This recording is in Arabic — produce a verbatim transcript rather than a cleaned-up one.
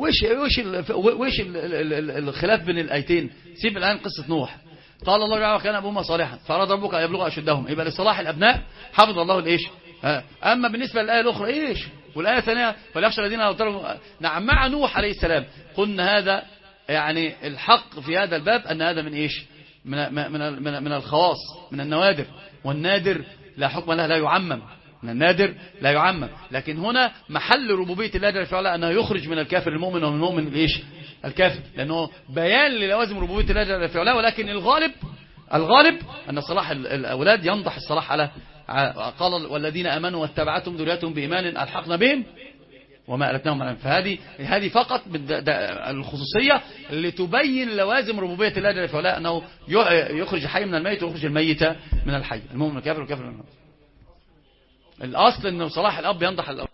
وش وش وش الخلاف بين الايتين؟ سيب الان قصه نوح. قال الله تعالى وكان ابوهما صالحا فاراد ربك ان يبلغ اشدهم، يبقى لصلاح الابناء حفظ الله الايش. اما بالنسبه للايه الاخرى ايش؟ والايه الثانيه فليخشى الذين لو تركوا. نعم مع نوح عليه السلام قلنا هذا يعني الحق في هذا الباب ان هذا من ايش؟ من من من, من الخواص، من النوادر، والنادر لا حكم له، لا يعمم. من النادر لا يعمم، لكن هنا محل ربوبيه الله جل وعلا انه يخرج من الكافر المؤمن ومن المؤمن الايش؟ الكافر، لانه بيان للوازم ربوبيه الله جل وعلا. ولكن الغالب الغالب ان صلاح الاولاد ينضح الصلاح على قال والذين امنوا واتبعتهم ذريتهم بايمان الحقنا بهم وما ألتناهم من. فهذه هذه فقط الخصوصية اللي تبين لوازم ربوبية الله جل وعلا أنه يخرج الحي من الميت ويخرج الميت من الحي، المؤمن من الكافر والكافر من المؤمن. الأصل أنه صلاح الأب ينضح الأب.